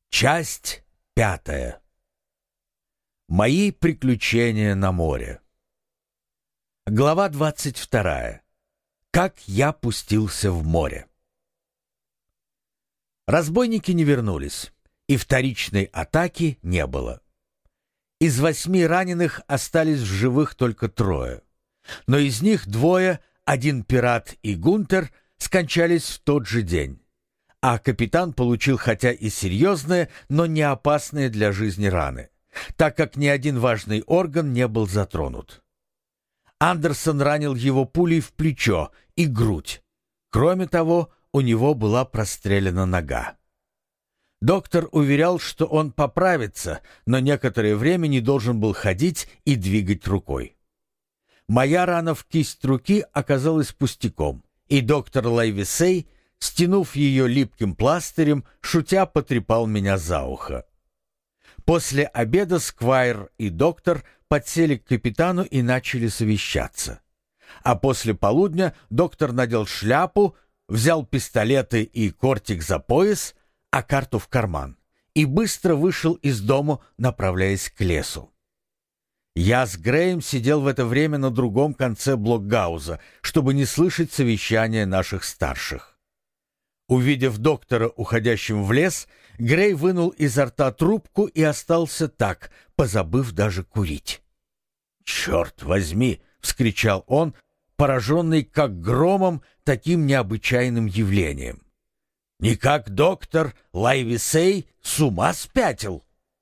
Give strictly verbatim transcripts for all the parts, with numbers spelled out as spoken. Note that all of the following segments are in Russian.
Часть пятая. Мои приключения на море. Глава двадцать вторая. Как я пустился в море. Разбойники не вернулись, и вторичной атаки не было. Из восьми раненых остались в живых только трое. Но из них двое, один пират и Гунтер, скончались в тот же день. А капитан получил хотя и серьезные, но не опасные для жизни раны, так как ни один важный орган не был затронут. Андерсон ранил его пулей в плечо и грудь. Кроме того, у него была прострелена нога. Доктор уверял, что он поправится, но некоторое время не должен был ходить и двигать рукой. Моя рана в кисть руки оказалась пустяком, и доктор Лайвисей, стянув ее липким пластырем, шутя потрепал меня за ухо. После обеда сквайр и доктор подсели к капитану и начали совещаться. А после полудня доктор надел шляпу, взял пистолеты и кортик за пояс, а карту в карман, и быстро вышел из дому, направляясь к лесу. Я с Греем сидел в это время на другом конце блокгауза, чтобы не слышать совещания наших старших. Увидев доктора, уходящим в лес, Грей вынул изо рта трубку и остался так, позабыв даже курить. «Черт возьми!» — вскричал он, пораженный как громом таким необычайным явлением. «Никак доктор Лайвисей с ума спятил?»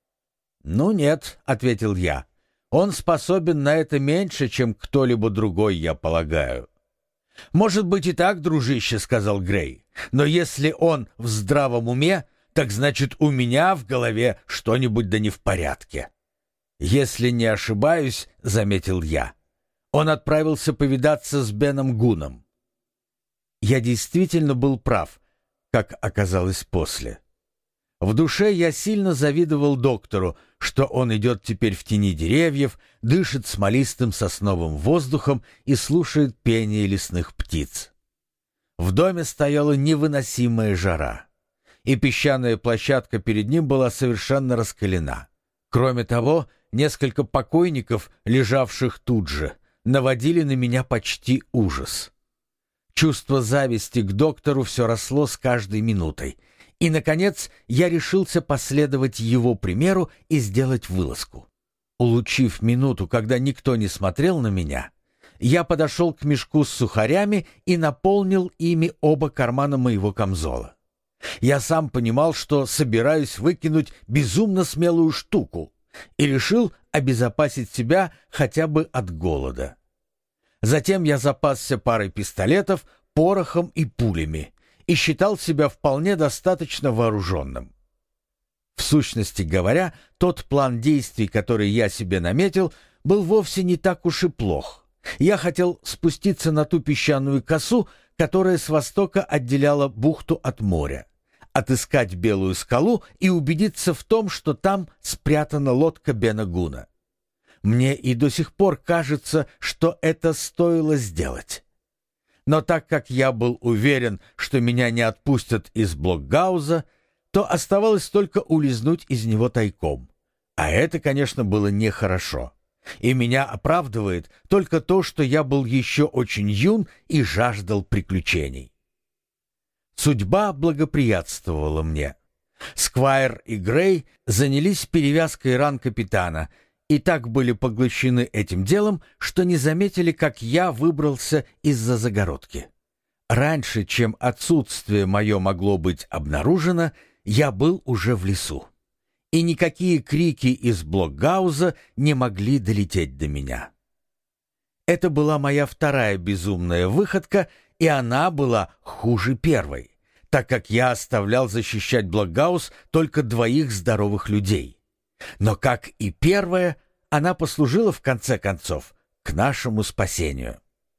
«Ну нет», — ответил я, — «он способен на это меньше, чем кто-либо другой, я полагаю». «Может быть и так, дружище», — сказал Грей, — «но если он в здравом уме, так значит у меня в голове что-нибудь да не в порядке». «Если не ошибаюсь», — заметил я, — «он отправился повидаться с Беном Гуном». Я действительно был прав, как оказалось после. В душе я сильно завидовал доктору, что он идет теперь в тени деревьев, дышит смолистым сосновым воздухом и слушает пение лесных птиц. В доме стояла невыносимая жара, и песчаная площадка перед ним была совершенно раскалена. Кроме того, несколько покойников, лежавших тут же, наводили на меня почти ужас. Чувство зависти к доктору все росло с каждой минутой, и, наконец, я решился последовать его примеру и сделать вылазку. Улучив минуту, когда никто не смотрел на меня, я подошел к мешку с сухарями и наполнил ими оба кармана моего камзола. Я сам понимал, что собираюсь выкинуть безумно смелую штуку, и решил обезопасить себя хотя бы от голода. Затем я запасся парой пистолетов, порохом и пулями и считал себя вполне достаточно вооруженным. В сущности говоря, тот план действий, который я себе наметил, был вовсе не так уж и плох. Я хотел спуститься на ту песчаную косу, которая с востока отделяла бухту от моря, отыскать Белую скалу и убедиться в том, что там спрятана лодка Бена Гуна. Мне и до сих пор кажется, что это стоило сделать. Но так как я был уверен, что меня не отпустят из блокгауза, то оставалось только улизнуть из него тайком. А это, конечно, было нехорошо. И меня оправдывает только то, что я был еще очень юн и жаждал приключений. Судьба благоприятствовала мне. Сквайр и Грей занялись перевязкой ран капитана и так были поглощены этим делом, что не заметили, как я выбрался из-за загородки. Раньше, чем отсутствие мое могло быть обнаружено, я был уже в лесу, и никакие крики из блокгауза не могли долететь до меня. Это была моя вторая безумная выходка, и она была хуже первой, так как я оставлял защищать блокгауз только двоих здоровых людей. Но, как и первая, она послужила, в конце концов, к нашему спасению.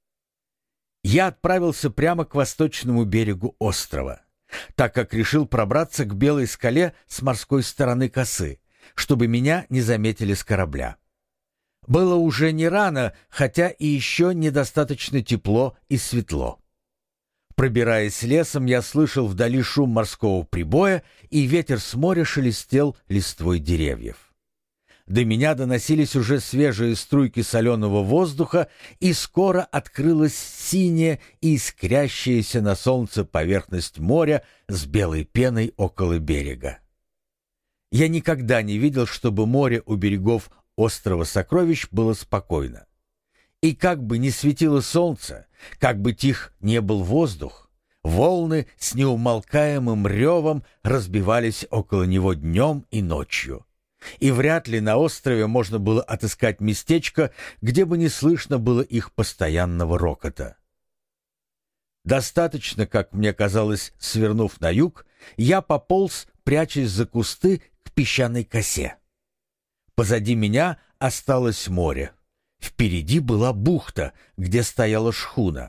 Я отправился прямо к восточному берегу острова, так как решил пробраться к Белой скале с морской стороны косы, чтобы меня не заметили с корабля. Было уже не рано, хотя и еще недостаточно тепло и светло. Пробираясь лесом, я слышал вдали шум морского прибоя, и ветер с моря шелестел листвой деревьев. До меня доносились уже свежие струйки соленого воздуха, и скоро открылась синяя и искрящаяся на солнце поверхность моря с белой пеной около берега. Я никогда не видел, чтобы море у берегов острова Сокровищ было спокойно. И как бы ни светило солнце, как бы тих не был воздух, волны с неумолкаемым ревом разбивались около него днем и ночью. И вряд ли на острове можно было отыскать местечко, где бы не слышно было их постоянного рокота. Достаточно, как мне казалось, свернув на юг, я пополз, прячась за кусты, к песчаной косе. Позади меня осталось море. Впереди была бухта, где стояла шхуна.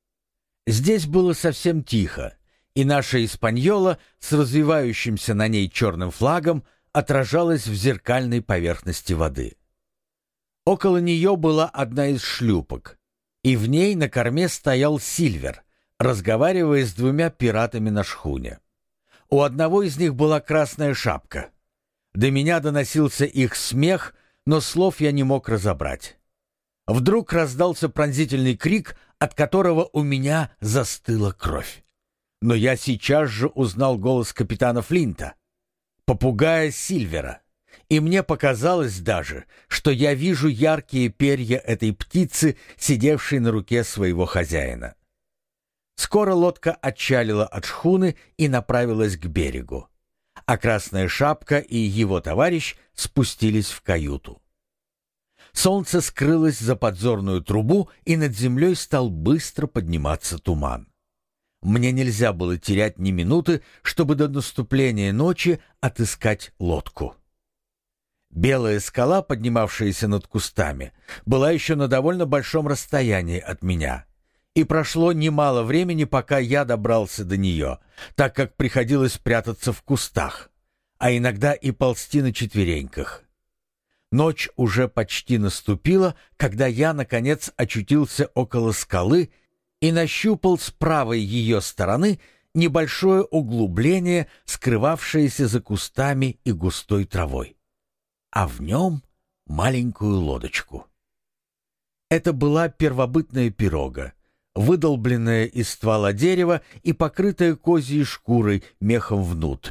Здесь было совсем тихо, и наша «Испаньола» с развивающимся на ней черным флагом отражалась в зеркальной поверхности воды. Около нее была одна из шлюпок, и в ней на корме стоял Сильвер, разговаривая с двумя пиратами на шхуне. У одного из них была красная шапка. До меня доносился их смех, но слов я не мог разобрать. Вдруг раздался пронзительный крик, от которого у меня застыла кровь. Но я сейчас же узнал голос капитана Флинта, попугая Сильвера, и мне показалось даже, что я вижу яркие перья этой птицы, сидевшей на руке своего хозяина. Скоро лодка отчалила от шхуны и направилась к берегу, а Красная Шапка и его товарищ спустились в каюту. Солнце скрылось за подзорную трубу, и над землей стал быстро подниматься туман. Мне нельзя было терять ни минуты, чтобы до наступления ночи отыскать лодку. Белая скала, поднимавшаяся над кустами, была еще на довольно большом расстоянии от меня, и прошло немало времени, пока я добрался до нее, так как приходилось прятаться в кустах, а иногда и ползти на четвереньках. Ночь уже почти наступила, когда я, наконец, очутился около скалы и нащупал с правой ее стороны небольшое углубление, скрывавшееся за кустами и густой травой, а в нем маленькую лодочку. Это была первобытная пирога, выдолбленная из ствола дерева и покрытая козьей шкурой мехом внутрь.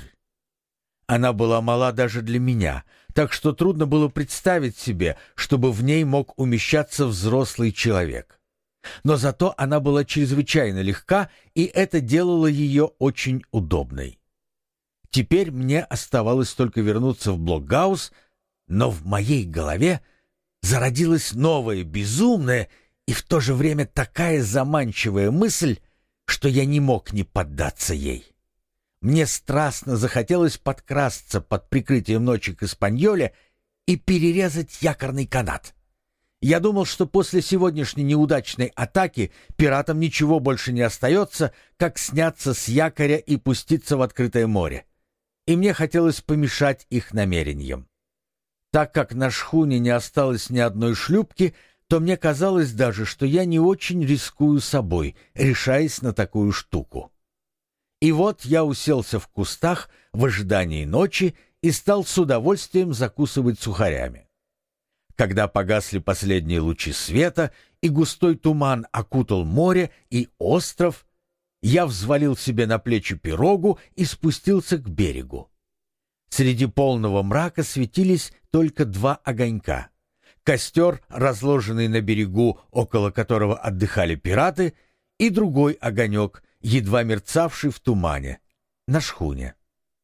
Она была мала даже для меня, так что трудно было представить себе, чтобы в ней мог умещаться взрослый человек. Но зато она была чрезвычайно легка, и это делало ее очень удобной. Теперь мне оставалось только вернуться в Блокгаус, но в моей голове зародилась новая безумная и в то же время такая заманчивая мысль, что я не мог не поддаться ей. Мне страстно захотелось подкрасться под прикрытием ночи к Испаньоле и перерезать якорный канат. Я думал, что после сегодняшней неудачной атаки пиратам ничего больше не остается, как сняться с якоря и пуститься в открытое море. И мне хотелось помешать их намерениям. Так как на шхуне не осталось ни одной шлюпки, то мне казалось даже, что я не очень рискую собой, решаясь на такую штуку. И вот я уселся в кустах в ожидании ночи и стал с удовольствием закусывать сухарями. Когда погасли последние лучи света и густой туман окутал море и остров, я взвалил себе на плечи пирогу и спустился к берегу. Среди полного мрака светились только два огонька. Костер, разложенный на берегу, около которого отдыхали пираты, и другой огонек, едва мерцавший в тумане, на шхуне.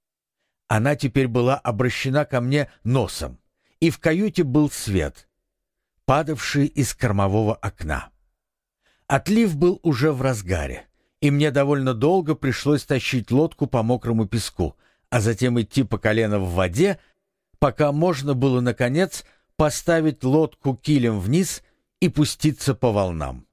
Она теперь была обращена ко мне носом, и в каюте был свет, падавший из кормового окна. Отлив был уже в разгаре, и мне довольно долго пришлось тащить лодку по мокрому песку, а затем идти по колено в воде, пока можно было, наконец, поставить лодку килем вниз и пуститься по волнам.